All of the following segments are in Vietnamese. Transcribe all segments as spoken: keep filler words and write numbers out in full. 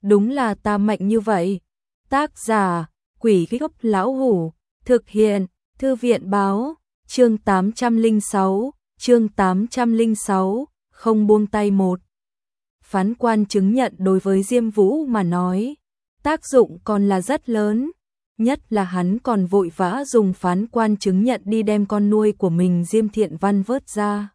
đúng là ta mạnh như vậy. Tác giả, Quỷ Gốc Lão Hủ, thực hiện, Thư viện báo, chương tám trăm lẻ sáu, chương tám trăm lẻ sáu, không buông tay một. Phán quan chứng nhận đối với Diêm Vũ mà nói, tác dụng còn là rất lớn, nhất là hắn còn vội vã dùng phán quan chứng nhận đi đem con nuôi của mình Diêm Thiện Văn vớt ra.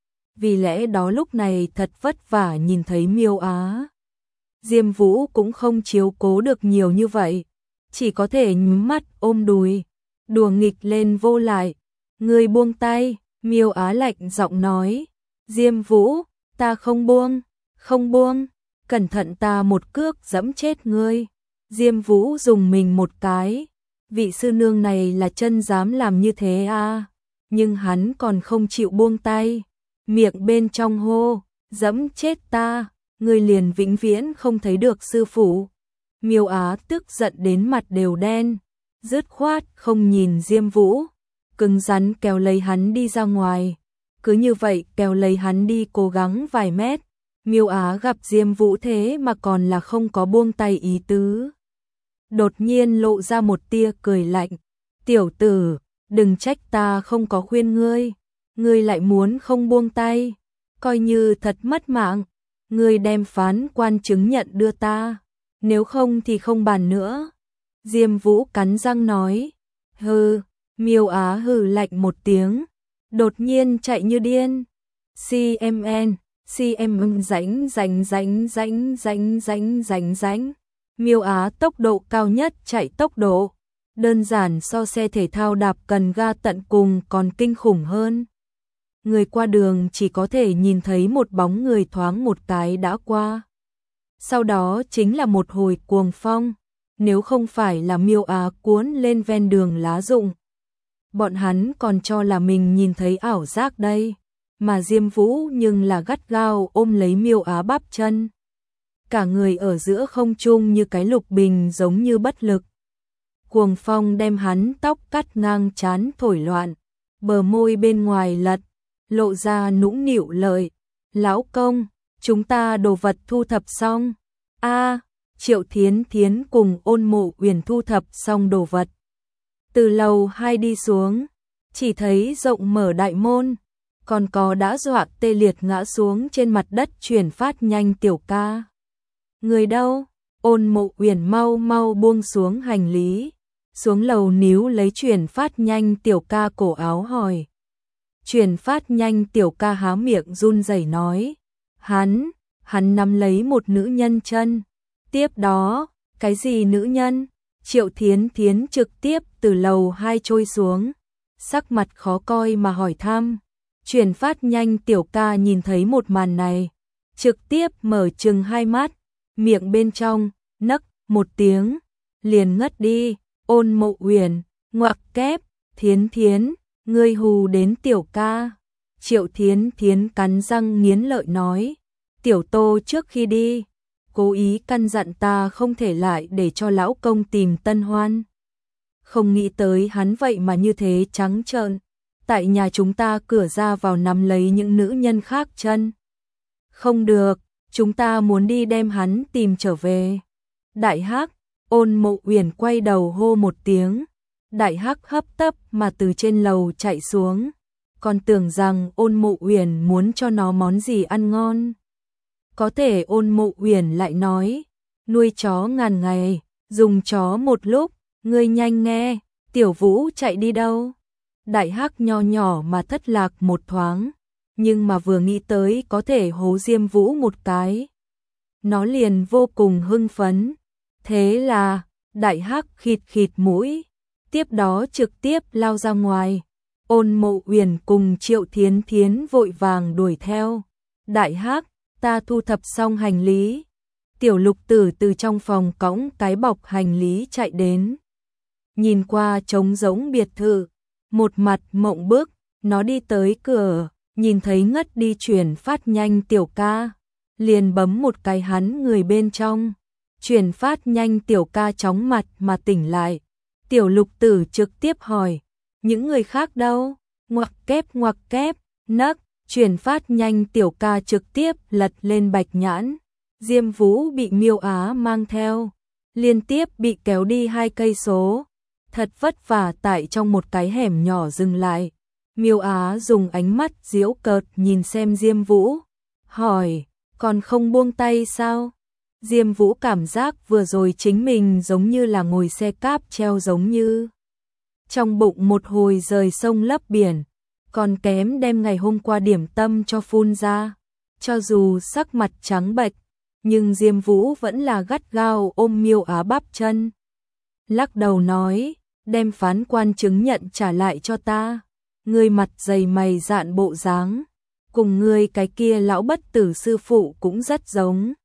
Vì lẽ đó lúc này thật vất vả nhìn thấy Miêu Á. Diêm Vũ cũng không chiếu cố được nhiều như vậy, chỉ có thể nhắm mắt ôm đùi, đùa nghịch lên vô lại. Ngươi buông tay, Miêu Á lạnh giọng nói. Diêm Vũ, ta không buông, không buông, cẩn thận ta một cước giẫm chết ngươi. Diêm Vũ dùng mình một cái, vị sư nương này là chân dám làm như thế à, nhưng hắn còn không chịu buông tay, miệng bên trong hô, giẫm chết ta, ngươi liền vĩnh viễn không thấy được sư phụ. Miêu Á tức giận đến mặt đều đen, dứt khoát không nhìn Diêm Vũ, cứng rắn kéo lấy hắn đi ra ngoài, cứ như vậy kéo lấy hắn đi cố gắng vài mét. Miêu Á gặp Diêm Vũ thế mà còn là không có buông tay ý tứ. Đột nhiên lộ ra một tia cười lạnh. Tiểu tử, đừng trách ta không có khuyên ngươi. Ngươi lại muốn không buông tay. Coi như thật mất mạng. Ngươi đem phán quan chứng nhận đưa ta. Nếu không thì không bàn nữa. Diêm Vũ cắn răng nói. Hừ, Miêu Á hừ lạnh một tiếng. Đột nhiên chạy như điên. xê em en, xê em en rãnh rãnh rãnh rãnh rãnh rãnh rãnh rãnh. Miêu Á tốc độ cao nhất chạy tốc độ, đơn giản so xe thể thao đạp cần ga tận cùng còn kinh khủng hơn. Người qua đường chỉ có thể nhìn thấy một bóng người thoáng một cái đã qua. Sau đó chính là một hồi cuồng phong, nếu không phải là Miêu Á cuốn lên ven đường lá rụng. Bọn hắn còn cho là mình nhìn thấy ảo giác đây, mà Diêm Vũ nhưng là gắt gao ôm lấy Miêu Á bắp chân. Cả người ở giữa không trung như cái lục bình giống như bất lực. Cuồng phong đem hắn tóc cắt ngang trán thổi loạn, bờ môi bên ngoài lật, lộ ra nũng nịu lời. Lão công, chúng ta đồ vật thu thập xong. A, Triệu Thiến Thiến cùng Ôn Mộ Uyển thu thập xong đồ vật. Từ lầu hai đi xuống, chỉ thấy rộng mở đại môn, còn có đã dọa tê liệt ngã xuống trên mặt đất Chuyển Phát Nhanh tiểu ca. Người đâu? Ôn Mộ Uyển mau mau buông xuống hành lý, xuống lầu níu lấy Chuyển Phát Nhanh tiểu ca cổ áo hỏi. Chuyển Phát Nhanh tiểu ca há miệng run rẩy nói, hắn, hắn nắm lấy một nữ nhân chân. Tiếp đó, cái gì nữ nhân? Triệu Thiến Thiến trực tiếp từ lầu hai trôi xuống, sắc mặt khó coi mà hỏi thăm. Chuyển Phát Nhanh tiểu ca nhìn thấy một màn này, trực tiếp mở trừng hai mắt, miệng bên trong nấc một tiếng, liền ngất đi. Ôn Mộ Uyển, ngoặc kép, Thiến Thiến, ngươi hù đến tiểu ca. Triệu Thiến Thiến cắn răng nghiến lợi nói, tiểu Tô trước khi đi, cố ý căn dặn ta không thể lại để cho lão công tìm tân hoan. Không nghĩ tới hắn vậy mà như thế trắng trợn, tại nhà chúng ta cửa ra vào nắm lấy những nữ nhân khác chân. Không được, chúng ta muốn đi đem hắn tìm trở về. Đại Hắc, Ôn Mộ Uyển quay đầu hô một tiếng. Đại Hắc hấp tấp mà từ trên lầu chạy xuống, còn tưởng rằng Ôn Mộ Uyển muốn cho nó món gì ăn ngon. Có thể Ôn Mộ Uyển lại nói, nuôi chó ngàn ngày, dùng chó một lúc, ngươi nhanh nghe, tiểu Vũ chạy đi đâu? Đại Hắc nho nhỏ mà thất lạc một thoáng, nhưng mà vừa nghĩ tới có thể hố Diêm Vũ một cái, nó liền vô cùng hưng phấn. Thế là, Đại Hắc khịt khịt mũi, tiếp đó trực tiếp lao ra ngoài. Ôn Mộ Uyển cùng Triệu Thiến Thiến vội vàng đuổi theo. Đại Hắc, ta thu thập xong hành lý. Tiểu Lục Tử từ trong phòng cõng cái bọc hành lý chạy đến. Nhìn qua trống rỗng biệt thự, một mặt mộng bức, nó đi tới cửa, nhìn thấy ngất đi Chuyển Phát Nhanh tiểu ca, liền bấm một cái hắn người bên trong. Chuyển Phát Nhanh tiểu ca chóng mặt mà tỉnh lại. Tiểu Lục Tử trực tiếp hỏi, những người khác đâu? Ngoặc kép ngoặc kép, nấc. Chuyển Phát Nhanh tiểu ca trực tiếp lật lên bạch nhãn. Diêm Vũ bị Miêu Á mang theo, liên tiếp bị kéo đi hai cây số, thật vất vả tại trong một cái hẻm nhỏ dừng lại. Miêu Á dùng ánh mắt giễu cợt nhìn xem Diêm Vũ, hỏi, còn không buông tay sao? Diêm Vũ cảm giác vừa rồi chính mình giống như là ngồi xe cáp treo giống như. Trong bụng một hồi rời sông lấp biển, còn kém đem ngày hôm qua điểm tâm cho phun ra. Cho dù sắc mặt trắng bệch, nhưng Diêm Vũ vẫn là gắt gao ôm Miêu Á bắp chân. Lắc đầu nói, đem phán quan chứng nhận trả lại cho ta. Ngươi mặt dày mày dạn bộ dáng, cùng ngươi cái kia lão bất tử sư phụ cũng rất giống.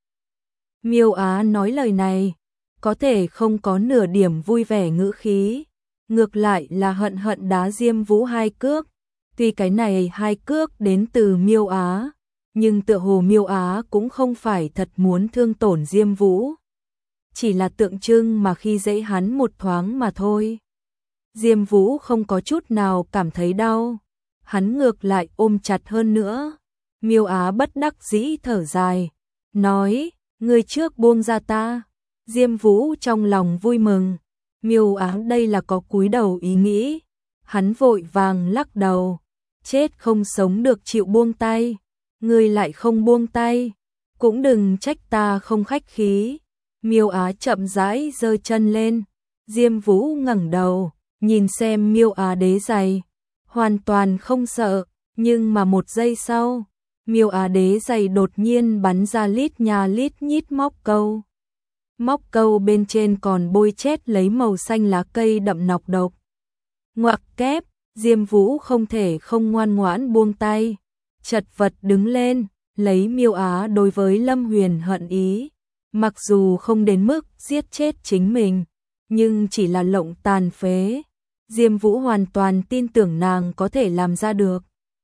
Miêu Á nói lời này, có thể không có nửa điểm vui vẻ ngữ khí, ngược lại là hận hận đá Diêm Vũ hai cước. Tuy cái này hai cước đến từ Miêu Á, nhưng tựa hồ Miêu Á cũng không phải thật muốn thương tổn Diêm Vũ, chỉ là tượng trưng mà khi dễ hắn một thoáng mà thôi. Diêm Vũ không có chút nào cảm thấy đau, hắn ngược lại ôm chặt hơn nữa. Miêu Á bất đắc dĩ thở dài, nói, ngươi trước buông ra ta. Diêm Vũ trong lòng vui mừng, Miêu Á đây là có cúi đầu ý nghĩ, hắn vội vàng lắc đầu, chết không sống được chịu buông tay, ngươi lại không buông tay, cũng đừng trách ta không khách khí. Miêu Á chậm rãi giơ chân lên, Diêm Vũ ngẩng đầu, nhìn xem Miêu Á đế giày, hoàn toàn không sợ, nhưng mà một giây sau, Miêu Á đế giày đột nhiên bắn ra lít nhà lít nhít móc câu. Móc câu bên trên còn bôi chét lấy màu xanh lá cây đậm nọc độc. Ngoặc kép, Diêm Vũ không thể không ngoan ngoãn buông tay, chật vật đứng lên, lấy Miêu Á đối với Lâm Huyền hận ý. Mặc dù không đến mức giết chết chính mình, nhưng chỉ là lộng tàn phế, Diêm Vũ hoàn toàn tin tưởng nàng có thể làm ra được.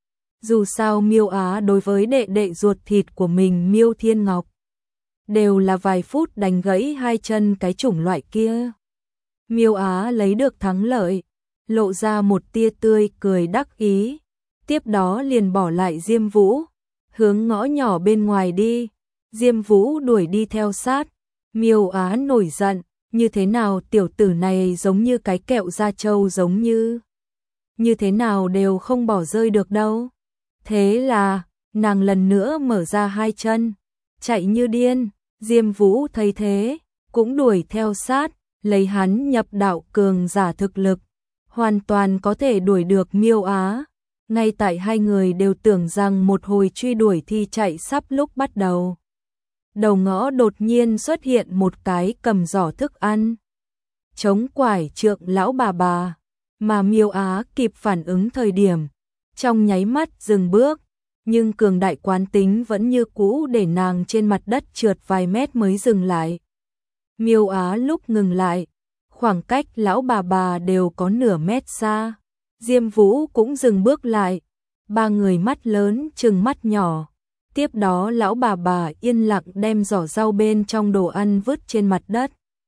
Dù sao Miêu Á đối với đệ đệ ruột thịt của mình Miêu Thiên Ngọc, đều là vài phút đánh gãy hai chân cái chủng loại kia. Miêu Á lấy được thắng lợi, lộ ra một tia tươi cười đắc ý, tiếp đó liền bỏ lại Diêm Vũ, hướng ngõ nhỏ bên ngoài đi. Diêm Vũ đuổi đi theo sát, Miêu Á nổi giận, như thế nào tiểu tử này giống như cái kẹo da trâu giống như. Như thế nào đều không bỏ rơi được đâu. Thế là, nàng lần nữa mở ra hai chân, chạy như điên. Diêm Vũ thấy thế, cũng đuổi theo sát, lấy hắn nhập đạo cường giả thực lực, hoàn toàn có thể đuổi được Miêu Á. Ngay tại hai người đều tưởng rằng một hồi truy đuổi thi chạy sắp lúc bắt đầu, đầu ngõ đột nhiên xuất hiện một cái cầm giỏ thức ăn, chống quải trượng lão bà bà, mà Miêu Á kịp phản ứng thời điểm, trong nháy mắt dừng bước, nhưng cường đại quán tính vẫn như cũ để nàng trên mặt đất trượt vài mét mới dừng lại. Miêu Á lúc ngừng lại, khoảng cách lão bà bà đều có nửa mét xa. Diêm Vũ cũng dừng bước lại, ba người mắt lớn trừng mắt nhỏ. Tiếp đó lão bà bà yên lặng đem giỏ rau bên trong đồ ăn vứt trên mặt đất.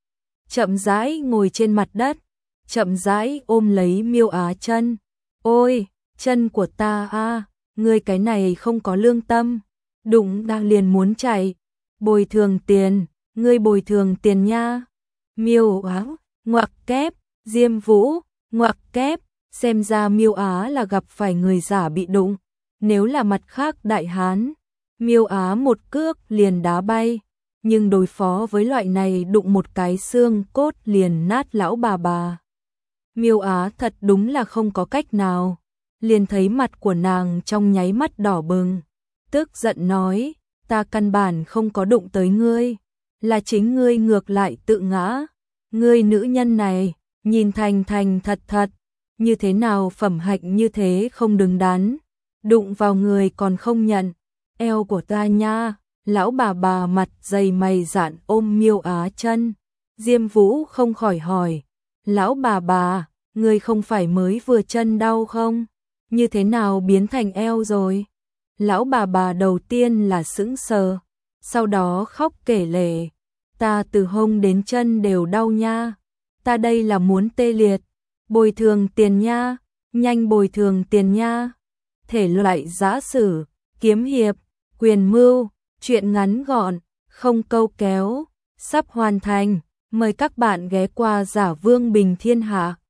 Chậm rãi ngồi trên mặt đất, chậm rãi ôm lấy Miêu Á chân. Ôi, chân của ta a, ngươi cái này không có lương tâm, đụng đang liền muốn chạy. Bồi thường tiền, ngươi bồi thường tiền nha. Miêu Á, ngoặc kép, Diêm Vũ, ngoặc kép. Xem ra Miêu Á là gặp phải người giả bị đụng, nếu là mặt khác đại hán, Miêu Á một cước liền đá bay, nhưng đối phó với loại này đụng một cái xương cốt liền nát lão bà bà. Miêu Á thật đúng là không có cách nào, liền thấy mặt của nàng trong nháy mắt đỏ bừng, tức giận nói, ta căn bản không có đụng tới ngươi, là chính ngươi ngược lại tự ngã, ngươi nữ nhân này, nhìn thành thành thật thật. Như thế nào phẩm hạnh như thế không đứng đắn, đụng vào người còn không nhận, eo của ta nha. Lão bà bà mặt dày mày dạn ôm Miêu Á chân. Diêm Vũ không khỏi hỏi, lão bà bà, người không phải mới vừa chân đau không? Như thế nào biến thành eo rồi? Lão bà bà đầu tiên là sững sờ, sau đó khóc kể lể, ta từ hông đến chân đều đau nha, ta đây là muốn tê liệt. Bồi thường tiền nha, nhanh bồi thường tiền nha. Thể loại giã sử, kiếm hiệp, quyền mưu, truyện ngắn gọn, không câu kéo, sắp hoàn thành. Mời các bạn ghé qua Giả Vương Bình Thiên Hạ.